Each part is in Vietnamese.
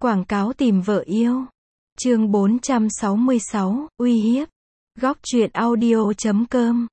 Quảng cáo tìm vợ yêu. Chương 466, uy hiếp. Góc truyện audio.com.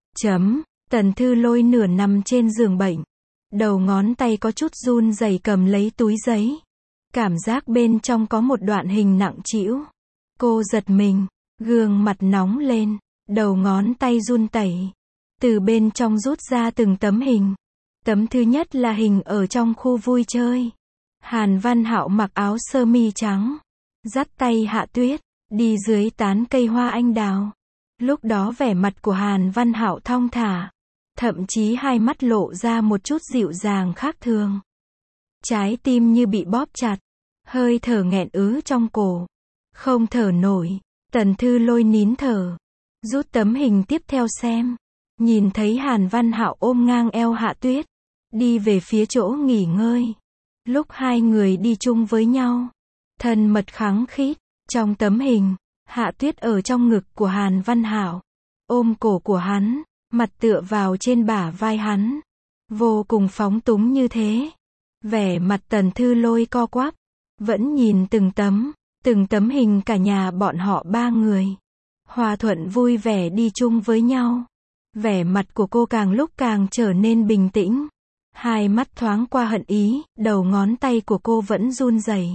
Tần Thư Lôi nửa nằm trên giường bệnh. Đầu ngón tay có chút run rẩy cầm lấy túi giấy. Cảm giác bên trong có một đoạn hình nặng trĩu. Cô giật mình, gương mặt nóng lên, đầu ngón tay run rẩy. Từ bên trong rút ra từng tấm hình. Tấm thứ nhất là hình ở trong khu vui chơi. Hàn Văn Hạo mặc áo sơ mi trắng, dắt tay Hạ Tuyết, đi dưới tán cây hoa anh đào. Lúc đó vẻ mặt của Hàn Văn Hạo thong thả, thậm chí hai mắt lộ ra một chút dịu dàng khác thường. Trái tim như bị bóp chặt, hơi thở nghẹn ứ trong cổ, không thở nổi. Tần Thư Lôi nín thở, rút tấm hình tiếp theo xem, nhìn thấy Hàn Văn Hạo ôm ngang eo Hạ Tuyết, đi về phía chỗ nghỉ ngơi. Lúc hai người đi chung với nhau, thân mật khăng khít. Trong tấm hình, Hạ Tuyết ở trong ngực của Hàn Văn Hạo, ôm cổ của hắn, mặt tựa vào trên bả vai hắn, vô cùng phóng túng như thế. Vẻ mặt Tần Thư Lôi co quắp, vẫn nhìn từng tấm hình cả nhà bọn họ ba người, hòa thuận vui vẻ đi chung với nhau. Vẻ mặt của cô càng lúc càng trở nên bình tĩnh. Hai mắt thoáng qua hận ý, đầu ngón tay của cô vẫn run rẩy.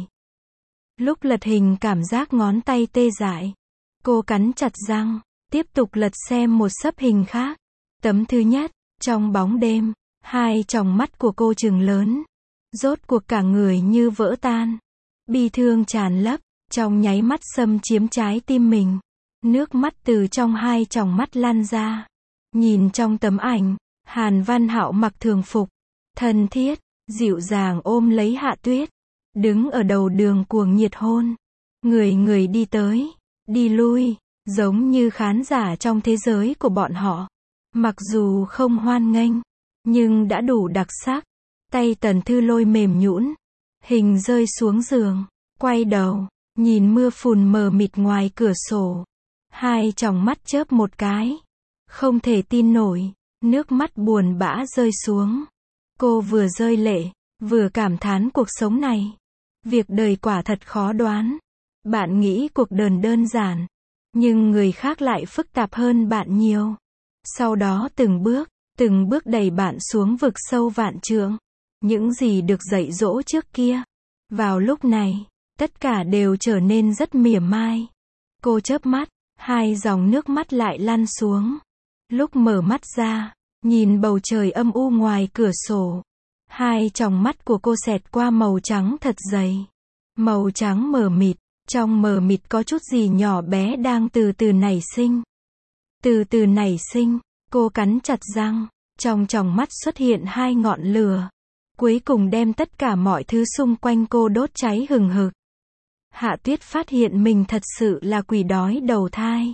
Lúc lật hình cảm giác ngón tay tê dại. Cô cắn chặt răng, tiếp tục lật xem một xấp hình khác. Tấm thứ nhất, trong bóng đêm, hai tròng mắt của cô trừng lớn. Rốt cuộc cả người như vỡ tan. Bi thương tràn lấp, trong nháy mắt xâm chiếm trái tim mình. Nước mắt từ trong hai tròng mắt lan ra. Nhìn trong tấm ảnh, Hàn Văn Hạo mặc thường phục, thân thiết, dịu dàng ôm lấy Hạ Tuyết, đứng ở đầu đường cuồng nhiệt hôn. Người đi tới, đi lui, giống như khán giả trong thế giới của bọn họ. Mặc dù không hoan nghênh, nhưng đã đủ đặc sắc. Tay Tần Thư Lôi mềm nhũn, hình rơi xuống giường, quay đầu, nhìn mưa phùn mờ mịt ngoài cửa sổ. Hai tròng mắt chớp một cái, không thể tin nổi, nước mắt buồn bã rơi xuống. Cô vừa rơi lệ, vừa cảm thán cuộc sống này. Việc đời quả thật khó đoán. Bạn nghĩ cuộc đời đơn giản, nhưng người khác lại phức tạp hơn bạn nhiều. Sau đó từng bước đẩy bạn xuống vực sâu vạn trượng. Những gì được dạy dỗ trước kia, vào lúc này, tất cả đều trở nên rất mỉa mai. Cô chớp mắt, hai dòng nước mắt lại lăn xuống. Lúc mở mắt ra, nhìn bầu trời âm u ngoài cửa sổ, hai tròng mắt của cô xẹt qua màu trắng thật dày. Màu trắng mờ mịt, trong mờ mịt có chút gì nhỏ bé đang từ từ nảy sinh. Từ từ nảy sinh, cô cắn chặt răng, trong tròng mắt xuất hiện hai ngọn lửa, cuối cùng đem tất cả mọi thứ xung quanh cô đốt cháy hừng hực. Hạ Tuyết phát hiện mình thật sự là quỷ đói đầu thai.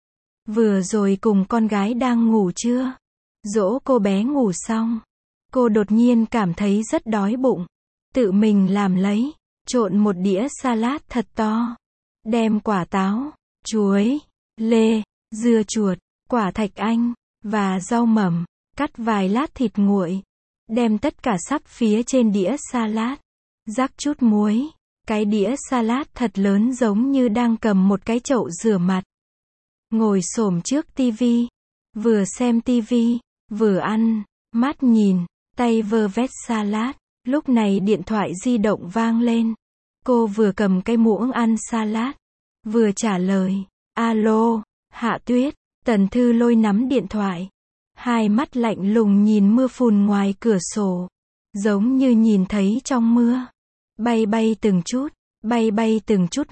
Vừa rồi cùng con gái đang ngủ trưa, dỗ cô bé ngủ xong, cô đột nhiên cảm thấy rất đói bụng. Tự mình làm lấy, trộn một đĩa salad thật to. Đem quả táo, chuối, lê, dưa chuột, quả thạch anh, và rau mầm, cắt vài lát thịt nguội. Đem tất cả sắp phía trên đĩa salad. Rắc chút muối. Cái đĩa salad thật lớn giống như đang cầm một cái chậu rửa mặt. Ngồi xổm trước tivi, vừa xem tivi, vừa ăn, mắt nhìn, tay vơ vét salad. Lúc này điện thoại di động vang lên. Cô vừa cầm cái muỗng ăn salad, vừa trả lời, alo, Hạ Tuyết. Tần Thư Lôi nắm điện thoại, hai mắt lạnh lùng nhìn mưa phùn ngoài cửa sổ, giống như nhìn thấy trong mưa, bay bay từng chút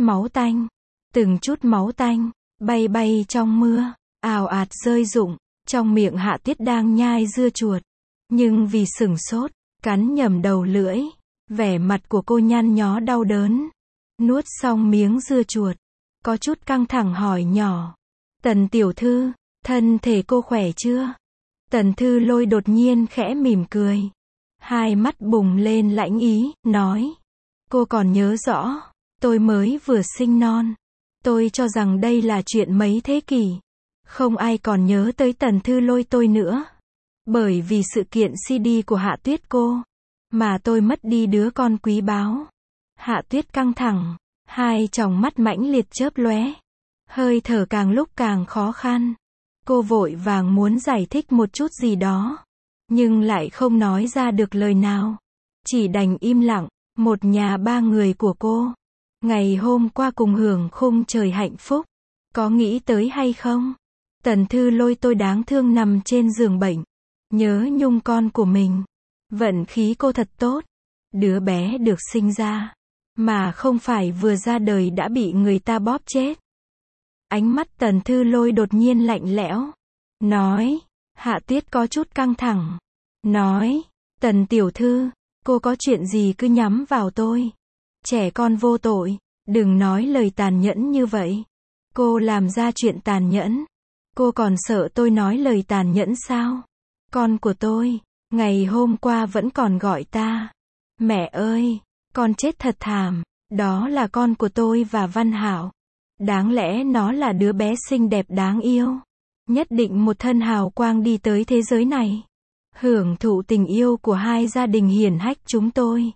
máu tanh, bay bay trong mưa, ào ạt rơi rụng. Trong miệng Hạ Tuyết đang nhai dưa chuột, nhưng vì sửng sốt, cắn nhầm đầu lưỡi, vẻ mặt của cô nhăn nhó đau đớn. Nuốt xong miếng dưa chuột, có chút căng thẳng hỏi nhỏ, Tần tiểu thư, thân thể cô khỏe chưa? Tần Thư Lôi đột nhiên khẽ mỉm cười, hai mắt bùng lên lãnh ý, nói, cô còn nhớ rõ, tôi mới vừa sinh non. Tôi cho rằng đây là chuyện mấy thế kỷ, không ai còn nhớ tới Tần Thư Lôi tôi nữa. Bởi vì sự kiện CD của Hạ Tuyết cô, mà tôi mất đi đứa con quý báu. Hạ Tuyết căng thẳng, hai tròng mắt mãnh liệt chớp lóe, hơi thở càng lúc càng khó khăn. Cô vội vàng muốn giải thích một chút gì đó, nhưng lại không nói ra được lời nào. Chỉ đành im lặng. Một nhà ba người của cô, ngày hôm qua cùng hưởng khung trời hạnh phúc, có nghĩ tới hay không? Tần Thư Lôi tôi đáng thương nằm trên giường bệnh, nhớ nhung con của mình. Vận khí cô thật tốt, đứa bé được sinh ra, mà không phải vừa ra đời đã bị người ta bóp chết. Ánh mắt Tần Thư Lôi đột nhiên lạnh lẽo, nói. Hạ Tuyết có chút căng thẳng, nói. Tần tiểu thư, cô có chuyện gì cứ nhắm vào tôi. Trẻ con vô tội, đừng nói lời tàn nhẫn như vậy. Cô làm ra chuyện tàn nhẫn, cô còn sợ tôi nói lời tàn nhẫn sao? Con của tôi, ngày hôm qua vẫn còn gọi ta. Mẹ ơi, con chết thật thảm, đó là con của tôi và Văn Hạo. Đáng lẽ nó là đứa bé xinh đẹp đáng yêu, nhất định một thân hào quang đi tới thế giới này, hưởng thụ tình yêu của hai gia đình hiển hách chúng tôi.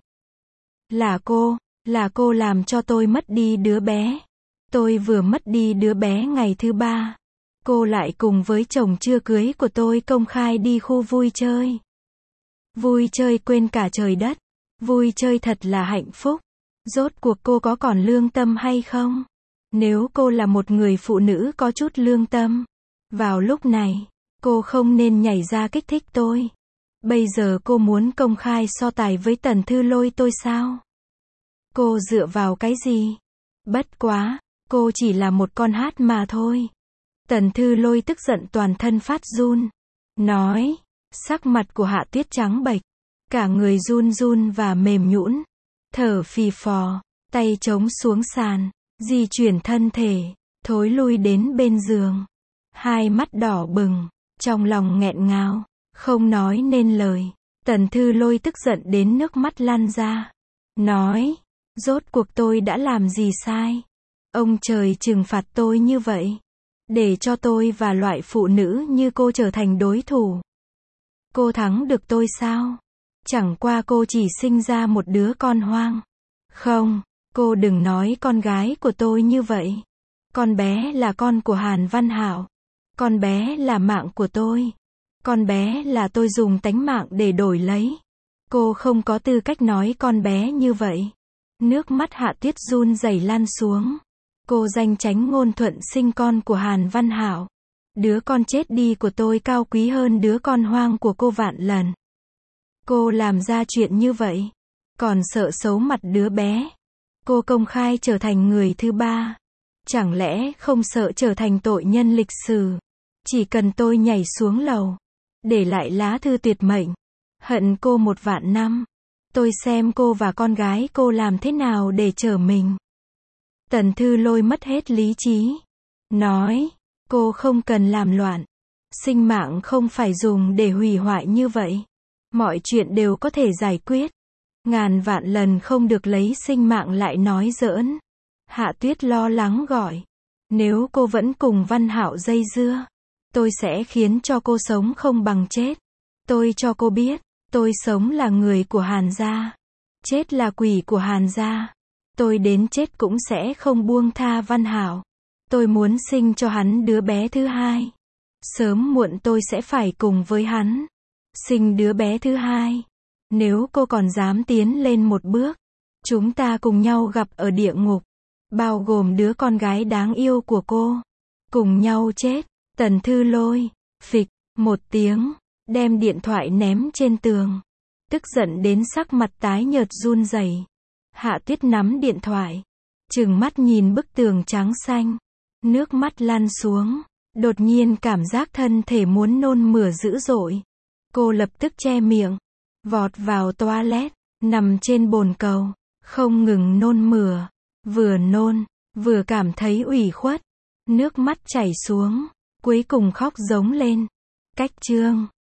Là cô làm cho tôi mất đi đứa bé. Tôi vừa mất đi đứa bé ngày thứ 3. Cô lại cùng với chồng chưa cưới của tôi công khai đi khu vui chơi. Vui chơi quên cả trời đất. Vui chơi thật là hạnh phúc. Rốt cuộc cô có còn lương tâm hay không? Nếu cô là một người phụ nữ có chút lương tâm, vào lúc này, cô không nên nhảy ra kích thích tôi. Bây giờ cô muốn công khai so tài với Tần Thư Lôi tôi sao? Cô dựa vào cái gì? Bất quá, cô chỉ là một con hát mà thôi. Tần Thư Lôi tức giận toàn thân phát run, nói. Sắc mặt của Hạ Tuyết trắng bệch, cả người run run và mềm nhũn, thở phì phò, tay chống xuống sàn, di chuyển thân thể, thối lui đến bên giường. Hai mắt đỏ bừng, trong lòng nghẹn ngào, không nói nên lời. Tần Thư Lôi tức giận đến nước mắt lăn ra, nói. Rốt cuộc tôi đã làm gì sai? Ông trời trừng phạt tôi như vậy, để cho tôi và loại phụ nữ như cô trở thành đối thủ. Cô thắng được tôi sao? Chẳng qua cô chỉ sinh ra một đứa con hoang. Không, cô đừng nói con gái của tôi như vậy. Con bé là con của Hàn Văn Hạo. Con bé là mạng của tôi. Con bé là tôi dùng tánh mạng để đổi lấy. Cô không có tư cách nói con bé như vậy. Nước mắt Hạ Tuyết run rẩy lan xuống. Cô danh tránh ngôn thuận sinh con của Hàn Văn Hạo. Đứa con chết đi của tôi cao quý hơn đứa con hoang của cô vạn lần. Cô làm ra chuyện như vậy, còn sợ xấu mặt đứa bé. Cô công khai trở thành người thứ 3. Chẳng lẽ không sợ trở thành tội nhân lịch sử? Chỉ cần tôi nhảy xuống lầu, để lại lá thư tuyệt mệnh, hận cô 1 vạn năm. Tôi xem cô và con gái cô làm thế nào để trở mình. Tần Thư Lôi mất hết lý trí, nói. Cô không cần làm loạn. Sinh mạng không phải dùng để hủy hoại như vậy. Mọi chuyện đều có thể giải quyết. Ngàn vạn lần không được lấy sinh mạng lại nói giỡn. Hạ Tuyết lo lắng gọi. Nếu cô vẫn cùng Văn Hạo dây dưa, tôi sẽ khiến cho cô sống không bằng chết. Tôi cho cô biết, tôi sống là người của Hàn gia, chết là quỷ của Hàn gia. Tôi đến chết cũng sẽ không buông tha Văn Hạo. Tôi muốn sinh cho hắn đứa bé thứ 2. Sớm muộn tôi sẽ phải cùng với hắn sinh đứa bé thứ 2. Nếu cô còn dám tiến lên một bước, chúng ta cùng nhau gặp ở địa ngục, bao gồm đứa con gái đáng yêu của cô. Cùng nhau chết. Tần Thư Lôi, phịch, một tiếng, đem điện thoại ném trên tường. Tức giận đến sắc mặt tái nhợt run rẩy. Hạ Tuyết nắm điện thoại, trừng mắt nhìn bức tường trắng xanh. Nước mắt lăn xuống, đột nhiên cảm giác thân thể muốn nôn mửa dữ dội. Cô lập tức che miệng, vọt vào toilet, nằm trên bồn cầu, không ngừng nôn mửa, vừa nôn, vừa cảm thấy ủy khuất, nước mắt chảy xuống, cuối cùng khóc giống lên. Cách chương